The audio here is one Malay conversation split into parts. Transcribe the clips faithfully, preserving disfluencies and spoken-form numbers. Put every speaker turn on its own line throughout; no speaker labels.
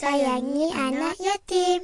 sayangi anak yatim.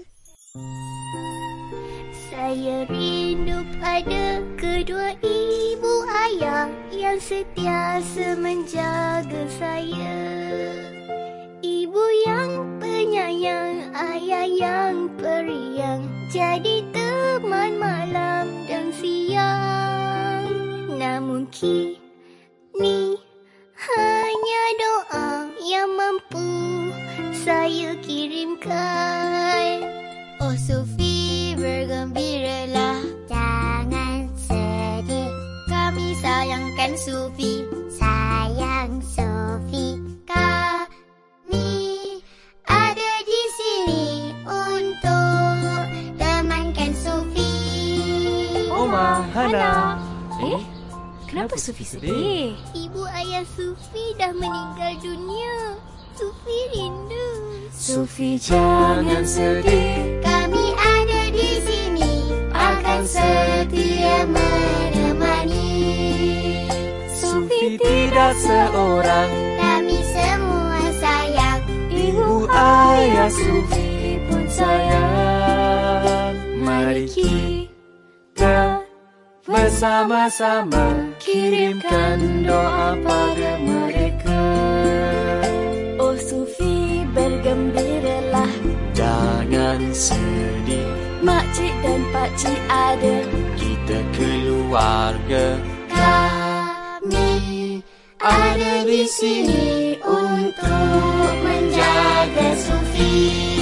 Saya rindu pada kedua ibu ayah yang sentiasa menjaga saya. Ibu yang penyayang, ayah yang periang, jadi teman malam dan siang. Namun kini hanya doa yang mampu saya kirimkan. Oh Sufi, bergembiralah,
Jangan sedih,
kami sayangkan Sufi.
sayang Sufi.
Kami ada di sini untuk temankan Sufi.
Oma, Hana.
Eh, kenapa Sufi sedih?
Ibu ayah Sufi dah meninggal dunia. Sufi rindu.
Sufi jangan sedih,
Kami ada di sini akan setia menemani.
Sufi tidak seorang.
Kami semua sayang.
Ibu ayah Sufi pun sayang. Mari kita bersama-sama kirimkan doa pada mereka.
Oh Sufi, bergembiralah,
Jangan sedih,
makcik dan pakcik ada.
kita keluarga.
Kami ada di sini untuk menjaga Sufi.